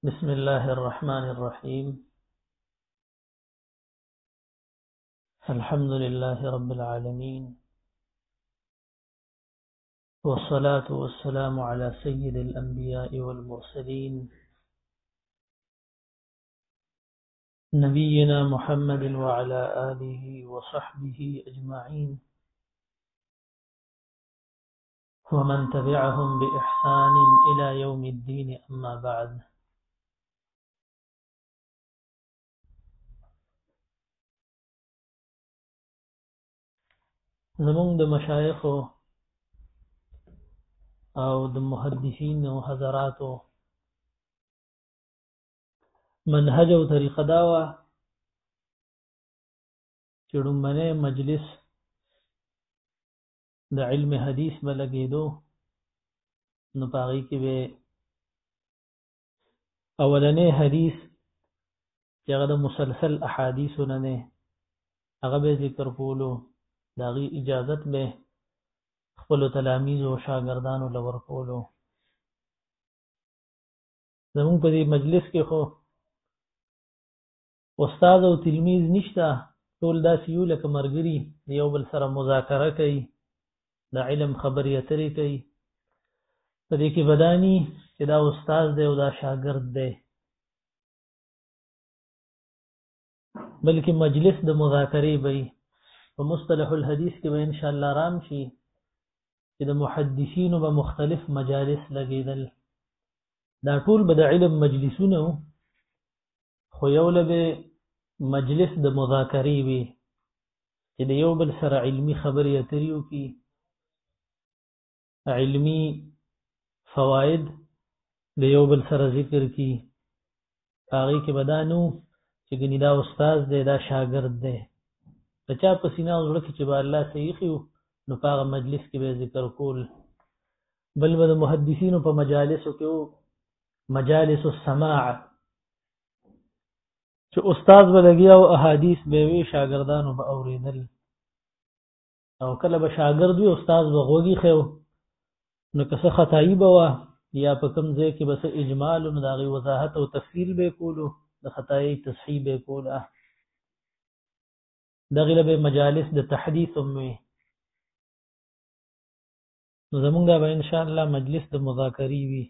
بسم الله الرحمن الرحيم. الحمد لله رب العالمين، والصلاة والسلام على سيد الأنبياء والمرسلين نبينا محمد وعلى آله وصحبه أجمعين ومن تبعهم بإحسان إلى يوم الدين، أما بعد. زمون د مشایخ او د محدثین او حضراتو منهج او طریقه داوه چې ډومبنه مجلس د علم حدیث بلګېدو نو پاغي کې به اولنې حدیث چې هغه د مسلسل احادیث نه هغه به ذکر کولو، داغي اجازت به خپل تلاميذ او شاګردانو لور کولو. زمون په دې مجلس کې خو استاد او تلمیذ نشته، ټول داسې یو لکه مرګري یو بل سره مذاکره کوي، د علم خبرې اترې کوي. په دې کې بدانی چې دا استاد دی او دا شاګرد دی، بلکې مجلس د مذاکرې به په مصطلح الحديث کې به ان شاء الله رام شي چې د محدثینو به مختلف مجالس لګیدل. دا ټول به د علم مجلسونه خو یو لبه مجلس د مذاکرې وي چې د یو بل سره علمی خبرې اترې وکړي، علمی فواید د یو بل سره ذکر کی. هغه کې بدانو چې ګنې دا استاد دی دا شاګرد دی، د چا په سینه او زړه کې چې به الله صحیح خو نو په هغه مجلس کې به ذکر کول. بل به د محدثینو په مجالسو کې مجالس السماع چې استاد به لګیا او احادیث به وی شاګردانو به اوریدل، او کله به شاګرد وي استاد به غوږی خو نو که څه خطایی به وا یا په کوم ځای کې به څه اجمال نو دغه وضاحت او تفصیل به کولو، د خطای تصحیح به کوله. دغه له مجالس د تحديث وي. نو زمونږ به ان شاء الله مجلس د مذاکرې وي.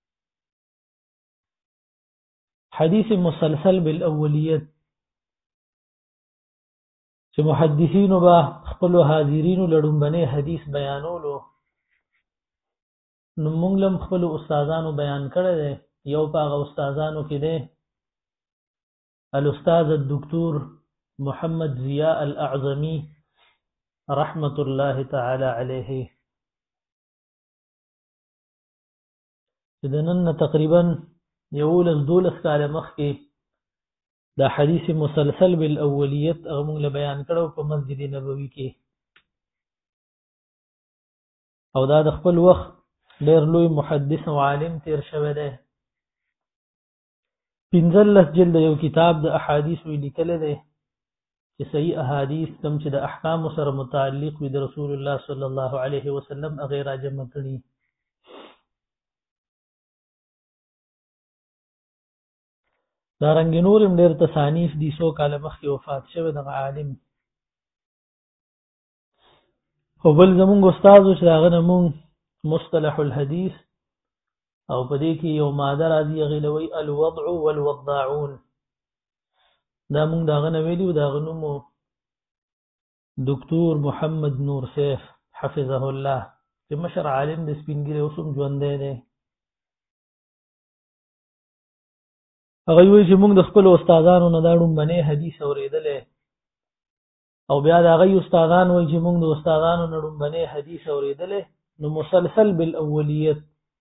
حدیث مسلسل بالاولیت چې محدثینو به خپل حاضرینو لړومبنه حدیث بیانولو، نو موږ لم خپل استادانو بیان کړی دی. یو پاغه استادانو کې دی الاستاذ الدكتور محمد ضیاء الاعظمی رحمت الله تعالی علیه، چې د نن تقریبا یولس دولس کال مخکې د حدیث مسلسل بالاولیت هغه موږ له بیان کړو په مسجد نبوي کې، او دا د خپل وخت ډېر لوی محدث او عالم تیر شوی دی. 15 جلد یو کتاب د احادیث وی لیکل دی چې صحیح احادیث کوم چې د احکام سره متعلق وي د رسول الله صلی الله علیه وسلم هغه راجمع کړي. دا رنګ نورم ډېر تصانیف دي، 100 کال مخکې وفات شوی د عالم. او بل زمونږ استاد چې هغه نمون مصطلح الحديث او په دې کې یو ماده راځي غلوي الوضع والوضاعون. دا مونږ داغه نه ویلو، داغه نوم دکتور محمد نور سیف حفظه الله چې مشر عالم د سپینګری اوسم ژوند دی. هغه وی چې مونږ د خپل استادانو نه دا ډومبنه حدیث اوریدلې، او بیا دا غي استادان وی چې مونږ د استادانو نه ډومبنه حدیث اوریدلې. نو مسلسل بالاولیت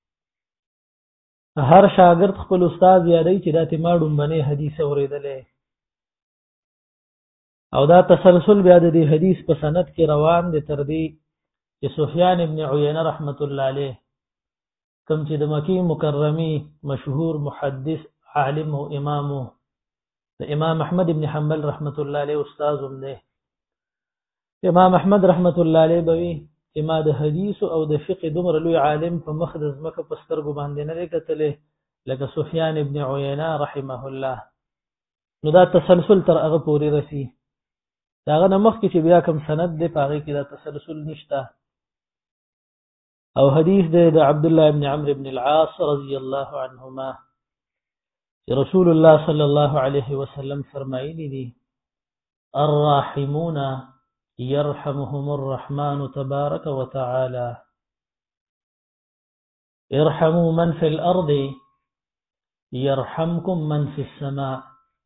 هر شاګرد خپل استاد یادای چې دا ته ما ډومبنه حدیث اوریدلې، او دا تسلسل بیا د دې حدیث په سند کې روان دي تر دې چې سفیان ابن عیینه رحمت الله علیه کوم چې د مکی مکرمه مشهور محدث عالم او امام د امام احمد ابن حنبل رحمت الله علیه استاد هم دی. امام احمد رحمت الله علیه بوي چې ما د حدیث او د فقه دومره لوی عالم په مخ د ځمکه په سترګو باندې نه کتلې لکه سفیان ابن عیینه رحمه الله. نو دا تسلسل تر هغه پورې رسی. داغه نمخ کې چې بیا کوم سند دی پاره کې دا تسلسل نشته. او حدیث دی د عبد الله ابن عمرو ابن العاص رضی الله عنهما چې رسول الله صلی الله علیه وسلم فرمایلی دي الراحمون يرحمهم الرحمن تبارك وتعالى ارحموا من في الارض يرحمكم من في السماء.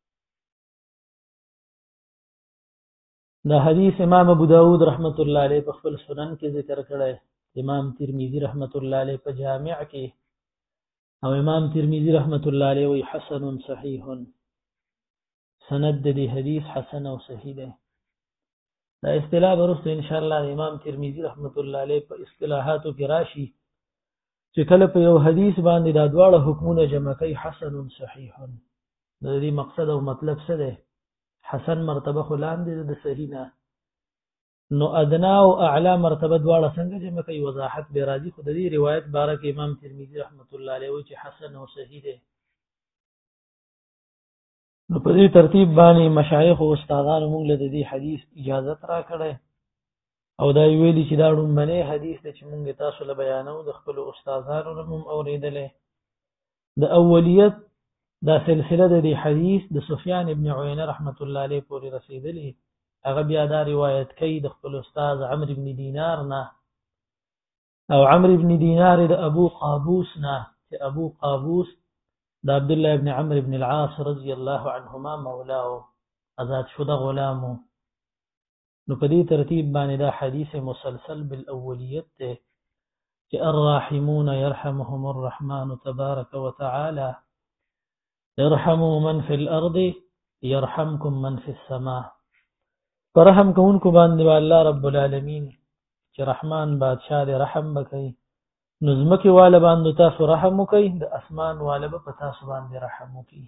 دا حدیث امام ابو داود رحمت الله علیه په خپل سنن کې ذکر کړی، امام ترمذی رحمت الله علیه په جامع کې، او امام ترمذی رحمت الله علیه وی حسن صحیح، سند دې حدیث حسن او صحیح دی. دا اصطلاح ورسته ان شاء الله امام ترمذی رحمت الله علیه په اصطلاحاتو کې راشي چې کله په یو حدیث باندې دا دواړه حکمونه جمع کوي حسن صحیح. د دې مقصد او مطلب څه دی؟ حسن مرتبه خلان دي د صحیح نه، نو ادنا او اعلى مرتبه دواړه څنګه جمع کوي وضاحت به راځي. خو د دې روایت بارک امام ترمذی رحمت الله علیه وی چې حسن او صحیح دی. نو په دې ترتیب باندې مشایخ او استادان موږ له دې حدیث اجازه را کړې، او دا ویلي چې دا رومنه حدیث دی چې موږ تاسو له بیانو د خپل استادانو هم اوریدلې. د اولیت دا سلسله د دې حدیث د سفیان ابن عیینه رحمت الله علیه پورې رسیدلې. هغه بیا دا روایت کوي د خپل استاد عمرو ابن دینار نه، او عمرو ابن دینار د ابو قابوس نه، چې ابو قابوس د عبد الله ابن عمرو ابن العاص رضی الله عنهما مولاه آزاد شده غلامو. نو په دې ترتیب باندې دا حدیث مسلسل بالاولیت ته چې الراحمون يرحمهم الرحمن تبارك وتعالى ارحموا من في الارض يرحمكم من في السماء. فرحم کوونکو باندې الله رب العالمین چې رحمان بادشاہ دې رحم وکړي، نو ځمکې والا باندې تاسو رحم وکړي، د اسمان والا په تاسو باندې رحم وکړي.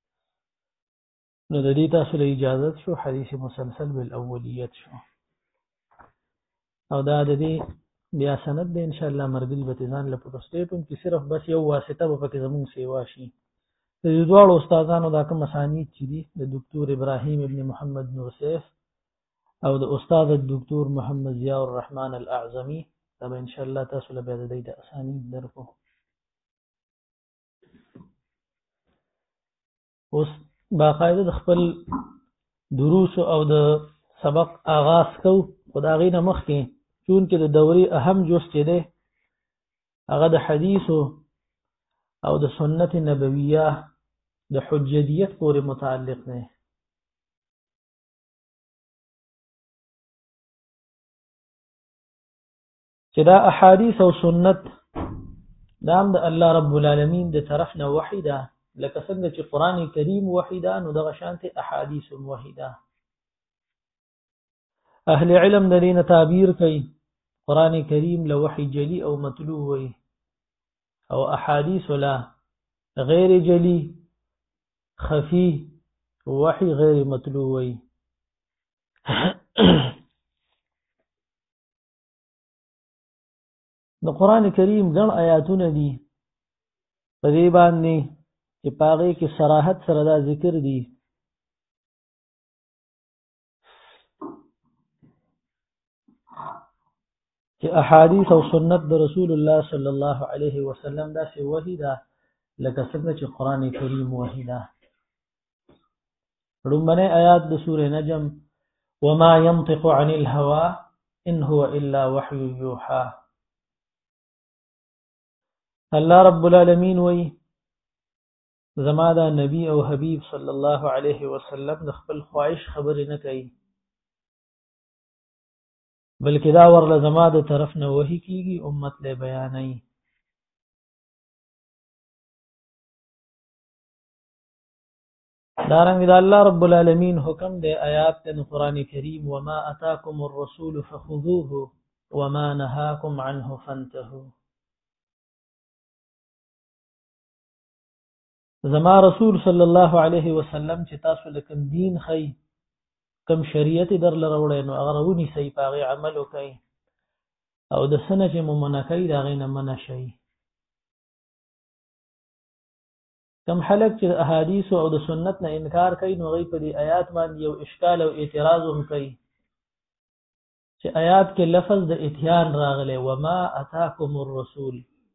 نو د دې تاسو له اجازه شو حدیث مسلسل بالاولیت شو، او دا د دې بیا سند دی ان شاء الله مرګل به ځان له پروستیټوم کې صرف بس یو واسطه به پکې زموږ سیوا شي. د دوه استادانو دا کوم اسانید چې دي د دکتور ابراهیم ابن محمد نور سیف او د استاد الدکتور محمد ضیاء الرحمن الاعظمی، دا به ان شاء الله تاسو له بیا د اسانید درکو. اوس باقاعده د خپل دروس او د سبق آغاز کو. خدای نه مخکې چون کې د دوري اهم جز چې ده هغه د حدیث او د سنت نبویه د حجیت پورې متعلق نه، چې دا احادیث او سنت دا هم د الله رب العالمین د طرف نه وحی ده، لکه څنګه چې قران کریم وحی ده، نو دغه شانته احادیث هم وحی ده. اهل علم د دې تعبیر کوي قران کریم له وحی جلی او مطلوع وي، او احادیث له غیر جلی خفی وحی غیر مطلوع وي. د قران کریم ګڼ آیاتونه دي په دې باندې چې پاغه کې صراحت سره دا ذکر دي چې احادیث او سنت د رسول الله صلی الله علیه وسلم دا سی وحی ده لکه څنګه چې قران کریم وحی ده. لومړی آیات د سورې نجم وما ينطق عن الهوى ان هو الا وحي يوحى. الله رب العالمین وی زما دا نبی او حبیب صلی الله علیه وسلم د خپل خواهش خبرې نه کوي، بلکې دا ورله زما د طرف نه وحی کیږي، امت له بیانای. دارنګ دا الله رب العالمین حکم دی آیات د قران کریم وما اتاکم الرسول فخذوه وما نهاکم عنه فانتهوا. زما رسول صلی الله علیه وسلم چې تاسو لکم دین خی کم شریعت در لروړې نو هغه ونی سي پاغه عمل وکي، او د سنه چې ممنکې دا غینه منشي. کم خلک چې احادیث او د سنت نه انکار کوي نو غي په دې آیات باندې یو اشکال او اعتراض هم کوي چې آیات کې لفظ د اتیان راغلی وما اتاکم الرسول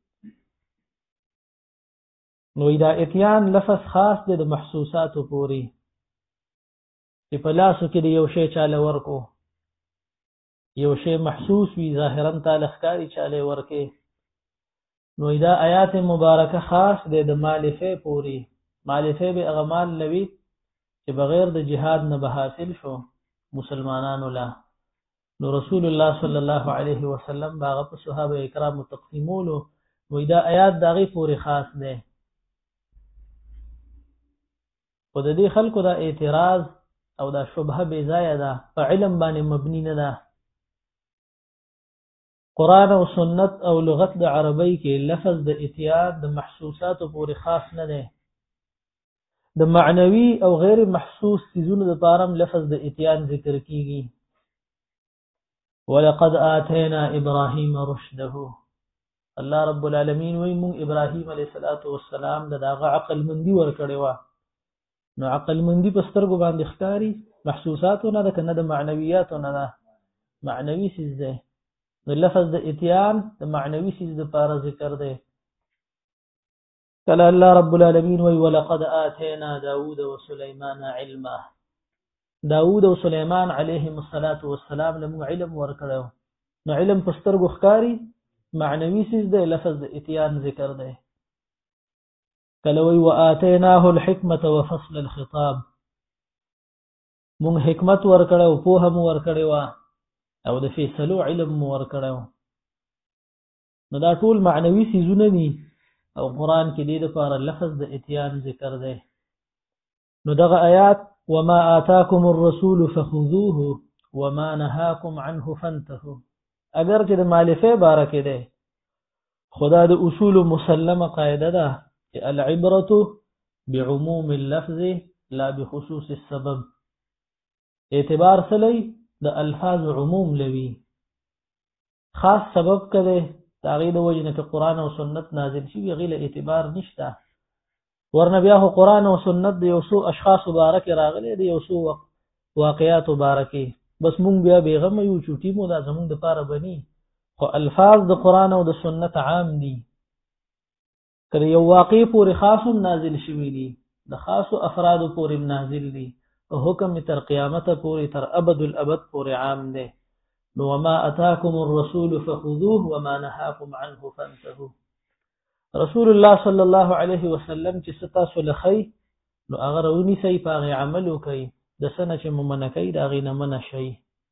نو دا اتیان لفظ خاص دی د محسوساتو پوری چې په لاسو کې یو شی چاله ورکو یو شی محسوس وي ظاهرا تعالی ښکاری چاله ورکه نو دا آیات مبارکه خاص دی د مالفه پوری مالفه به اغمال لوي چې بغیر د جهاد نه به حاصل شو مسلمانانو لا نو رسول الله صلی الله علیه وسلم باغ په صحابه کرام تقسیمولو نو دا آیات دغه پوری خاص دی او د دې خلکو دا اعتراض او دا شبهه بے ځای ده په علم باندې مبني نه ده قرآن او سنت او لغت د عربی کې لفظ د اتیان د محسوسات پورې خاص نه ده د معنوي او غیر محسوس چیزونو لپاره لفظ د اتیان ذکر کیږي ولقد آتینا ابراهیم رشده الله رب العالمین وی مون ابراهیم علیه السلام دغه عقل مندي ورکړی و نو عقل مندي په سترګو باندې ښکاری محسوساتو نه ده کنه د معنویاتو نه ده معنوي څه ده نو لفظ د اتیان د معنوي څه د لپاره ذکر ده قال الله رب العالمین وی ولقد آتینا داوود وسليمان علما داوود او سليمان علیهم السلام له علم ورکړو نو علم په سترګو ښکاری معنوي څه ده لفظ د اتیان ذکر ده کلوی وآتیناه الحکمت وفصل الخطاب مون حکمت ورکړو په هم ورکړو او د فیصلو علم ورکړو نو دا ټول معنوي سيزونه دي او قران کې دې لپاره لفظ د اتیان ذکر دی نو دغه آیات وما آتاكم الرسول فخذوه وما نهاكم عنه فانتهوا اگر چې د مالفه بارکه ده خدا د اصول مسلمه قاعده ده العبرة بعموم اللفظ لا بخصوص السبب اعتبار سلی د الفاظ عموم لوي خاص سبب کده تغید وجنه که قرآن او سنت نازل شي غیله اعتبار نشته ورنه بیا قرآن او سنت د یوسو اشخاص مبارک راغلي د یوسو واقعات مبارکي بس مونږ بیا بیغم یو چوټي مو دا زمونږ د پاره بني خو الفاظ د قرآن او د سنت عام دي کله یو واقع پورې خاص نازل شوی دي د خاص افراد پورې نازل دي او حکم تر قیامت پورې تر ابد الابد پورې عام دي نو وما اتاكم الرسول فخذوه وما نهاكم عنه فانتهوا رسول الله صلی الله علیه وسلم چې ستاسو لخی نو هغه رونی سي پاغه عمل وکي د سنه چې ممنکې دا غینه من شي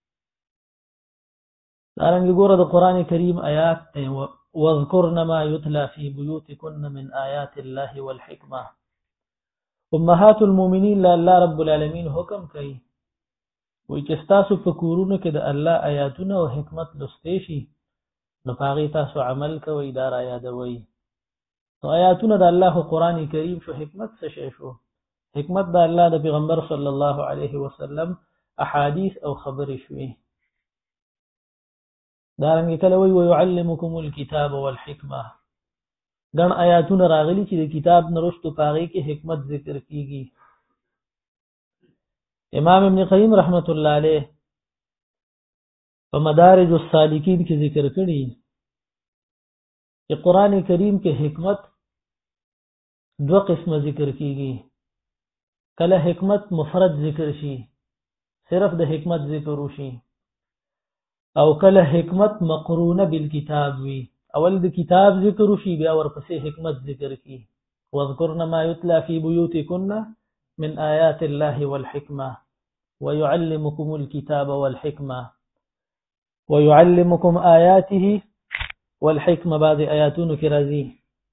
دارنګ ګوره د قران کریم آیات واذكرن ما يتلى في بيوتكن من آيات الله والحكمة امهات المؤمنين لا الله رب العالمین حکم کوي وای چې تاسو په کورونو کې د الله آیاتونه او حکمت لسته شي نو پاغي تاسو عمل کوئ دا را یادوي نو آیاتونه د الله قرآن کریم شو حکمت څه شي شو حکمت د الله د پیغمبر صلی الله علیه وسلم احادیث او خبرې شوي دارنګه کله وی ويعلمکم الكتاب والحکمه ګڼ آیاتونه راغلي چې د کتاب نرستو پاغي کې حکمت ذکر کیږي امام ابن قیم رحمت الله علیه په مدارج السالکین کې ذکر کړي چې قران کریم کې حکمت دو قسمه ذکر کیږي کله حکمت مفرد ذکر شي صرف د حکمت ذکر وشي او کله حکمت مقرونه بالکتاب وی اول د کتاب ذکر وشي بیا ورپسې حکمت ذکر کی واذكرن ما يتلى في بيوتكن من آيات الله والحكمة ويعلمكم الكتاب والحكمة ويعلمكم آياته والحكمة بعد آياتون كرازي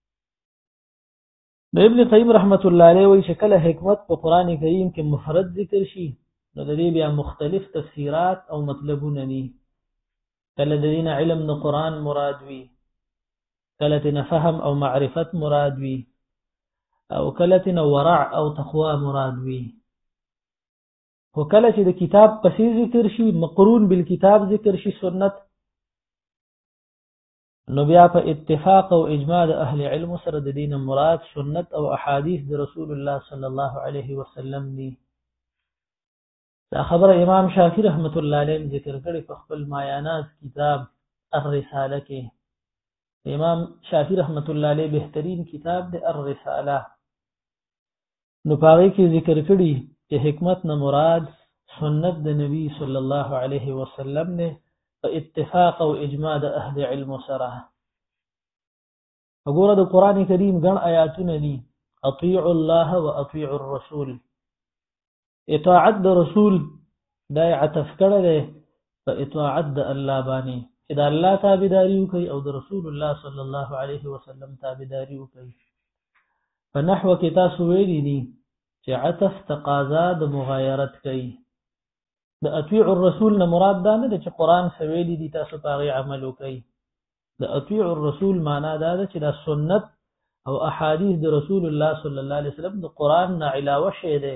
ابن قیم رحمت الله علیه وی شکل حکمت په قران کریم کې مفرد ذکر شي نو د دې بیا مختلف تفسیرات او مطلبونه دي کله د دین علم د قرآن مراد وي کله تن فهم او معرفت مراد وي او کله تن ورع او تقوا مراد وي هو کله چې د کتاب پسې ذکر شي مقرون بالکتاب ذکر شي سنت نو بیا په اتفاق او اجماع د اهل علم سره د دین مراد سنت او احادیث د رسول الله صلی الله علیه وسلم دي. دا خبره امام شافعی رحمت الله علیه ذکر کړي په خپل مایانات کتاب الرساله کې. امام شافعی رحمت الله علیه بهترین کتاب د الرساله. نو پاره کې ذکر کړي چې حکمت نه مراد سنت د نبی صلی الله علیه وسلم نه په اتفاق او اجماع د اهل علم سره. وګوره د قران کریم ګڼ آیاتونه دي اطیعوا الله واطیعوا الرسول. اطاعت د رسول دا عطف کړه ده په اطاعت د الله باندې چې د الله تابعداري وکړي او د رسول الله صلی الله علیه وسلم تابعداري وکړي. په نحو کې تاسو ویلي دي چې عطف تقاضا د مغایرت کوي. د اطیع الرسول نه مراد دا نه ده چې قران سویلی دي تاسو پاغي عمل وکړي. د اطیع الرسول معنا دا ده چې د سنت او احادیث د رسول الله صلی الله علیه وسلم د قران نه علاوه شی ده.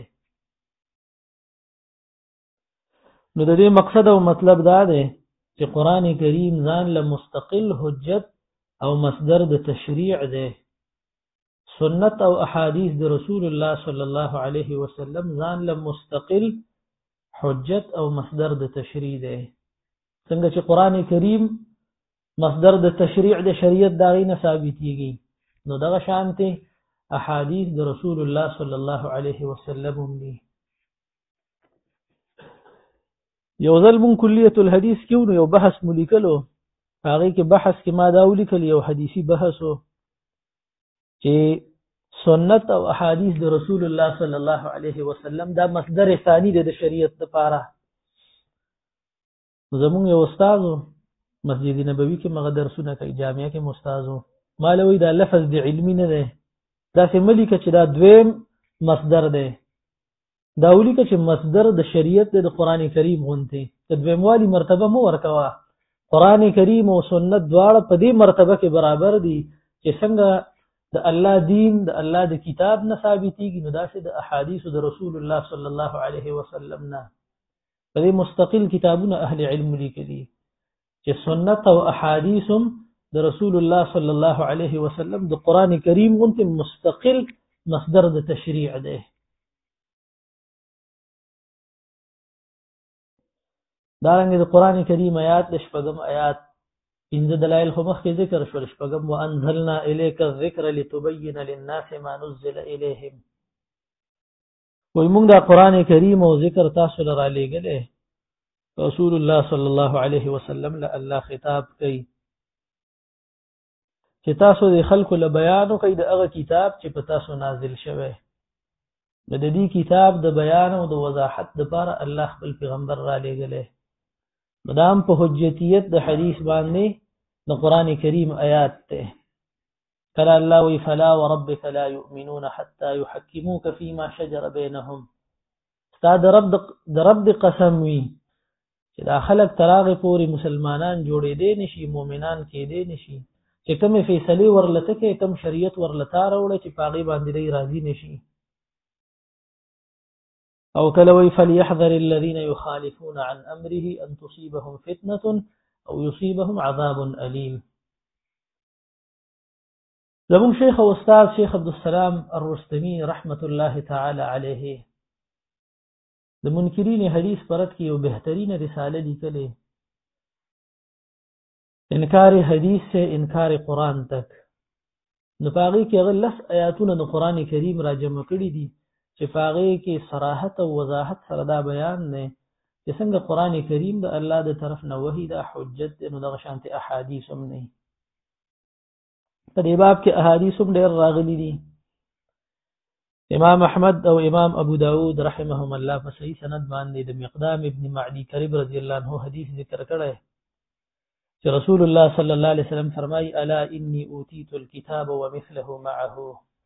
نو د دې مقصد او مطلب دا ده چې قران کریم ځان له مستقل حجت او مصدر د تشریع ده. سنت او احادیث د رسول الله صلی الله علیه وسلم ځان له مستقل حجت او مصدر د تشریع ده. څنګه چې قران کریم مصدر د تشریع د شریعت داغې نه ثابتېږي نو دغه شانته احادیث د رسول الله صلی الله علیه وسلم دي. یو ځل مون کلیه الحدیث کې یو بحث ملیکلو هغه کې بحث کې ما دا ولیکل یو حدیثي بحث چې سنت او احادیث د رسول الله صلی الله علیه وسلم دا مصدر ثانی د شریعت لپاره. زمون یو استاد مسجد نبوي کې مغه درسونه کوي جامعه کې استادو مالوي دا لفظ د علمي نه ده دا سملی کې چې دا دویم مصدر ده دا ولي کې چې مصدر د شریعت د قران کریم غونته د دویموالي مرتبه مو ورکوا. قران کریم او سنت دواړه په دې مرتبه کې برابر دي چې څنګه د الله دین د الله د کتاب نه ثابتېږي نو دا چې د احادیث د رسول الله صلی الله علیه وسلم نه په دې مستقل کتابونه اهل علم لیکلي چې سنت او احادیث د رسول الله صلی الله علیه وسلم د قران کریم غونته مستقل مصدر د تشریع ده. دارنګه د قران کریم آیات د شپږم آیات پنځه دلایل خو مخکې ذکر شول. شپږم وانزلنا الیک الذکر لتبین للناس ما نزل الیهم. وای موږ د قران کریم او ذکر تاسو لپاره لېږلې رسول الله صلی الله علیه وسلم له الله خطاب کوي چې تاسو د خلکو له بیان کوي د هغه کتاب چې په تاسو نازل شوی. د دې کتاب د بیان او د وضاحت لپاره الله خپل پیغمبر را لېږلی. مدام په حجتیت د حدیث باندې د قران کریم آیات ته کله الله وی فلا وربك لا يؤمنون حتى يحكموك فيما شجر بينهم. استاد رب د قسم وی چې دا خلک تراغه پوری مسلمانان جوړې دي نشي مؤمنان کې دي نشي چې کوم فیصله ورلته کې کوم شریعت ورلته راوړي چې پاغي باندې راضي نشي. او کلوی فليحذر الذين يخالفون عن امره ان تصيبهم فتنه او يصيبهم عذاب اليم. زمون شیخ او استاد شیخ عبدالسلام الرستمی رحمت الله تعالی علیه د منکرین حدیث پرد کې یو بهترین رساله لیکلې انکار حدیث سے انکار قرآن تک. نو پاغي کې غلس آیاتونه د قران کریم را جمع کړي دي چې پاغي کې صراحت او وضاحت سره دا بیان نه چې څنګه قران کریم د الله د طرف نه وحی د حجت نو د شانت احادیث هم نه. په دې باب کې احادیث هم ډېر راغلي دي. امام احمد او امام ابو داود رحمهم الله په صحیح سند باندې د مقدام ابن معدی کرب رضی الله عنه حدیث ذکر کړی چې رسول الله صلی الله علیه وسلم فرمایي الا انی اوتیت الكتاب ومثله معه.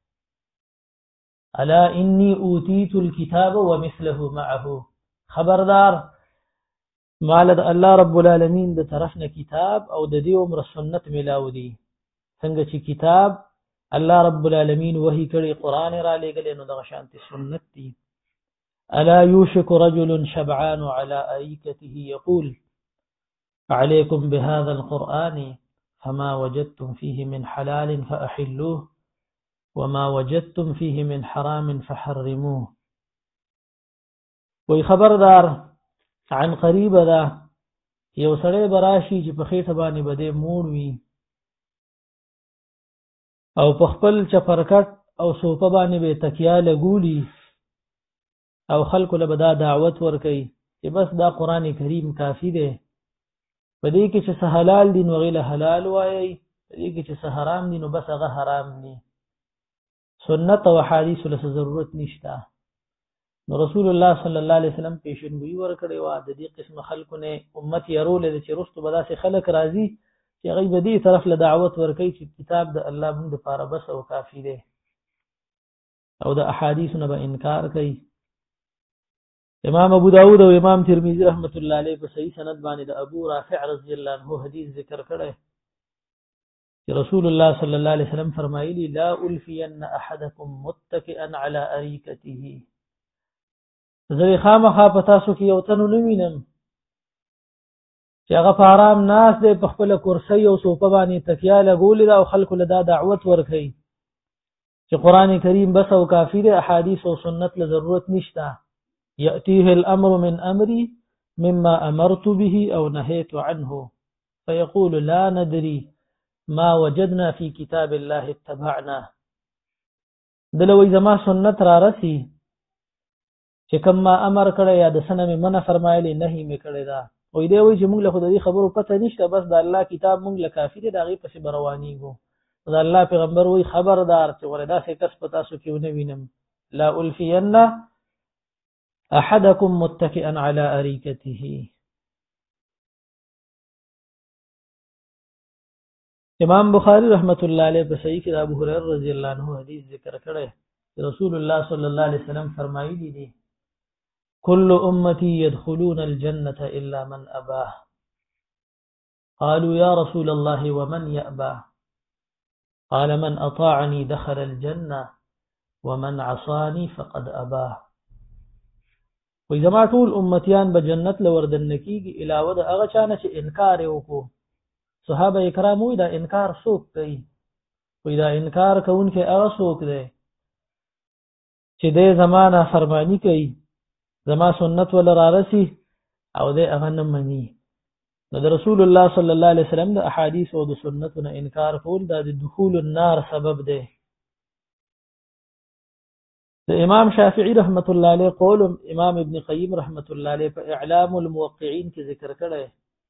الا انی اوتیت الكتاب ومثله معه. خبردار مال د الله رب العالمین د طرف نه کتاب او د دې عمر سنت ملاو دي. څنګه چې کتاب الله رب العالمین وحی کړي قران را لګل نو د شانت سنت دي. الا يوشك رجل شبعان على ايكته يقول عليكم بهذا القرآن فما وجدتم فيه من حلال فأحلوه وما وجدتم فيه من حرام فحرموه. وی خبردار عن قریب ده یو سړی براشي چې په خېټه باندې بده موړ وي او په خپل چپرکټ او سوپه باندې به تکیا لګولي او خلکو له بدا دعوت ورکي چې بس دا قران کریم کافی دی. په دې کې چې حلال دي نو غیله حلال وایي، په دې کې چې حرام دي نو بس هغه حرام دي. سنت او حدیث له ضرورت نشته. نو رسول الله صلی الله علیه وسلم پیشنګوئی ورکړی و د دې قسم خلکو نه امت يرول چې رستو بداسه خلک راضي چې غي بدی طرف له دعوت ورکي چې کتاب د الله باندې لپاره بس او کافی دی او د احادیث نه به انکار کوي. امام ابو داود او امام ترمذی رحمت الله علیه په صحیح سند باندې د ابو رافع رضی الله عنه حدیث ذکر کړی چې رسول الله صلی الله علیه وسلم فرمایلی لا الفین احدکم متکئا علی اریکته. زه خامخا په تاسو کې یو تنو نوینم چې هغه په آرام ناس دی په خپل کرسي او سوپه باندې تکیا لګولې دا او خلکو له دا دعوت ورکړي چې قران کریم بس او کافی دی، احادیث او سنت له ضرورت نشته. یأتیه الامر من امری مما امرت به او نهيت عنه فيقول لا ندري ما وجدنا في كتاب الله اتبعنا. دلوي زما سنت را رسی چې کوم ما امر کړی یا د سنه مې منع فرمایلی نهي مې کړی دا وې دی وای چې موږ له خدای خبرو پته نشته، بس د الله کتاب موږ له کافی دی دغه پسې بروانیږو. د الله پیغمبر وای خبردار چې وردا څه کس پتا سو کیو نه وینم لا الفین احدکم متکئا علی اریکته. امام بخاری رحمت الله علیه په صحیح کې ابو هريره رضی الله عنه حدیث ذکر کړی رسول الله صلی الله علیه وسلم فرمایلی دي كل امتي يدخلون الجنه الا من ابى. قالوا يا رسول الله ومن يأبى؟ قال من اطاعني دخل الجنه ومن عصاني فقد ابى. وې زما ټول امتیان به جنت لوردن کیږي علاوه د هغه چانه چې انکار وکړو. صحابه کرام وې دا انکار څوک کوي؟ وې دا انکار کوونکې هغه څوک دی چې د زمانہ فرمانی کوي، زما سنت ول را رسی او د هغه نه مني. د رسول الله صلی الله علیه وسلم د احادیث او د سنتونو انکار کول د دخول النار سبب دی. د امام شافعی رحمت الله علیه قول امام ابن قیم رحمت الله علیه په اعلام الموقعین کې ذکر کړی.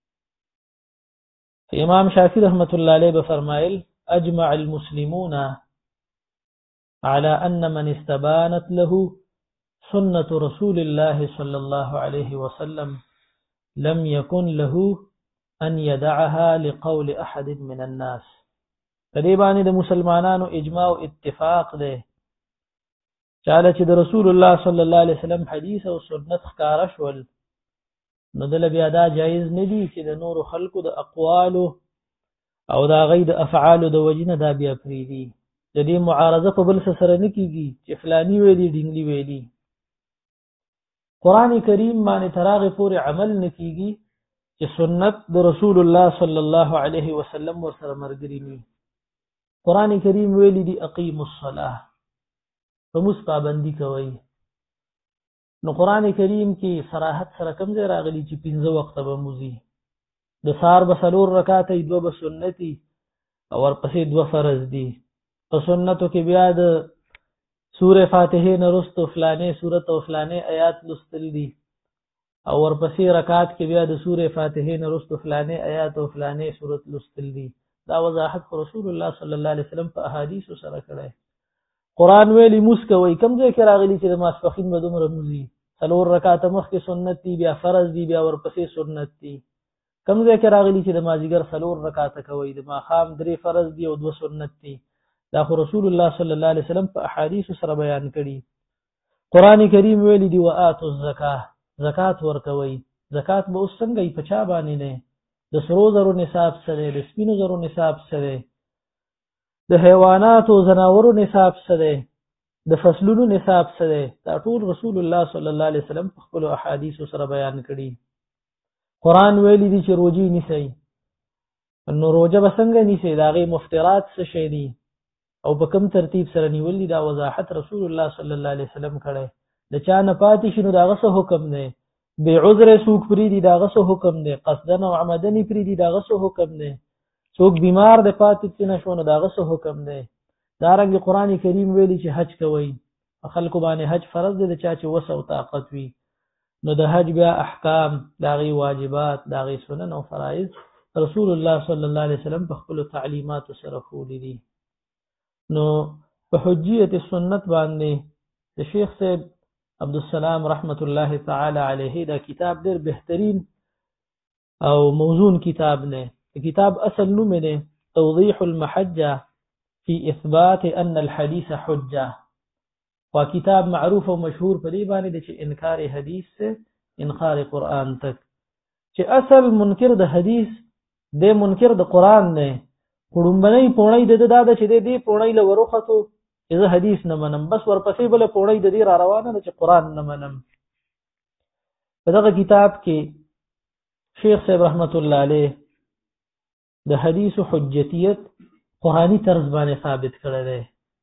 امام شافعی رحمت الله علیه به فرمایل اجمع المسلمون على ان من استبانت له سنة رسول الله صلى الله عليه وسلم لم يكن له ان يدعها لقول احد من الناس. تقریبا د مسلمانانو اجماع او اتفاق ده چاله چې د رسول الله صلی الله علیه وسلم حدیث او سنت ښکارا شول نو دل بیا دا جایز نه دي چې د نور خلقو د اقوال او دا غي د افعال د وجنه دا بیا پریدي. د دې معارضه په بل سره نه کیږي چې فلانی ویلي ډینګلی ویلي. قران کریم باندې تراغه پورې عمل نکېږي چې سنت د رسول الله صلی الله علیه وسلم ورسره مرګري ني. قران کریم ویلي دي اقیموا الصلاه فمس پابندي کوي. نو قران کریم کې صراحت سره کوم ځای راغلي چې 15 وخت به موزي د سار به 4 رکعات ای 2 به سنتي او ورپسې 2 فرض دي. په سنتو کې بیا د سوره فاتحه نه رستو فلانه سورته او فلانه آیات لستل دي او ورپسې رکعات کې بیا د سوره فاتحه نه رستو فلانه آیات او فلانه سورته لستل دي. دا وضاحت رسول الله صلی الله علیه وسلم په احادیث سره کړی. قران ویلي مسکوي کوم ځای کې راغلي چې د ماسپخین به دومره موزي 4 رکعات مخکې سنت دي بیا فرض دي بیا ورپسې سنت دي. کوم ځای کې راغلي چې د مازیګر 4 رکعات کوي د ماخام 3 فرض دي او 2 سنت دي. دا خو رسول الله صلی الله علیه وسلم په احادیث سره بیان کړي. قران کریم ویلي دی واتو الزکاه زکات ورکوي. زکات به اوس څنګه په چا باندې نه د سرو زرو نصاب سره د سپینو زرو نصاب سره د حیوانات او زناورو نصاب سره د فصلونو نصاب سره دا ټول رسول الله صلی الله علیه وسلم په خپل احادیث سره بیان کړي. قران ویلي دی چې روزي نیسي نو روزه به څنګه نیسي د هغې مفطرات څه شی دي او په کوم ترتیب سره نیول دي دا وضاحت رسول الله صلی الله علیه وسلم کړی د چا نه پاتې شي نو د هغه څه حکم دی بې عذره څوک پرېږدي د هغه څه حکم دی قصدا او عمدا یې پرېږدي د هغه څه حکم دی څوک بیمار دی پاتې نه شو نو د هغه څه حکم دی دارنګه قرآن کریم ویلي چې حج کوئ په خلکو باندې حج فرض دی د چا چې وس او طاقت وي نو د حج بیا احکام د هغې واجبات د هغې سنن او فرایض رسول الله صلی الله علیه وسلم په خپلو تعلیماتو سره ښودي دي نو په حجیت سنت باندې د شیخ صاحب عبدالسلام رحمت الله تعالی علیه دا کتاب ډېر بهترین او موزون کتاب دی کتاب اصل نوم دی توضیح المحجه فی اثبات ان الحدیث حجه و کتاب معروف او مشهور په دې باندې دی چې انکار حدیث سے انکار قرآن تک چې اصل منکر د حدیث د منکر د قرآن نه قړومبنۍ پوڼۍ د دا چې دې پوڼۍ له وروختو چې زه حدیث نه منم بس ورپسې بل پوڼۍ د دې را روانه ده چې قرآن نه منم په دغه کتاب کې شیخ صاحب رحمت الله علیه د حدیث حجتیت قرآنی طرز باندې ثابت کړی دی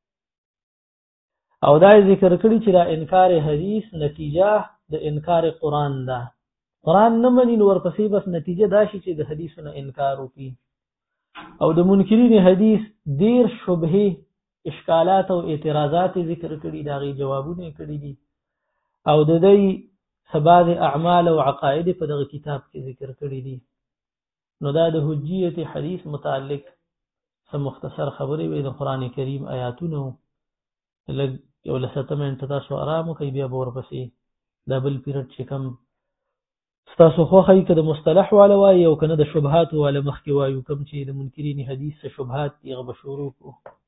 او دا ذکر کړی چې دا انکار حدیث نتیجه د انکار قرآن ده قرآن نه مني نو ورپسې بس نتیجه دا شي چې د حدیثونو انکار وکړي او د منکرین حدیث ډیر شبهه اشکالات او اعتراضات ذکر کړي دا غي جوابونه کړي دي او د دې سباد اعمال او عقاید په دغه کتاب کې ذکر کړي دي نو دا د حجیت حدیث متعلق سم مختصر خبرې وي د قران کریم آیاتونو لږ یو لسته منټه تاسو آرام کوي بیا به ورپسې دا بل پیریډ چې کوم ستاسو خوښه کې د مصطلح والا وایي او کنه د شبهات والا مخکې وایو کوم چې د منکرین حدیث شبهات یې غو شروع کو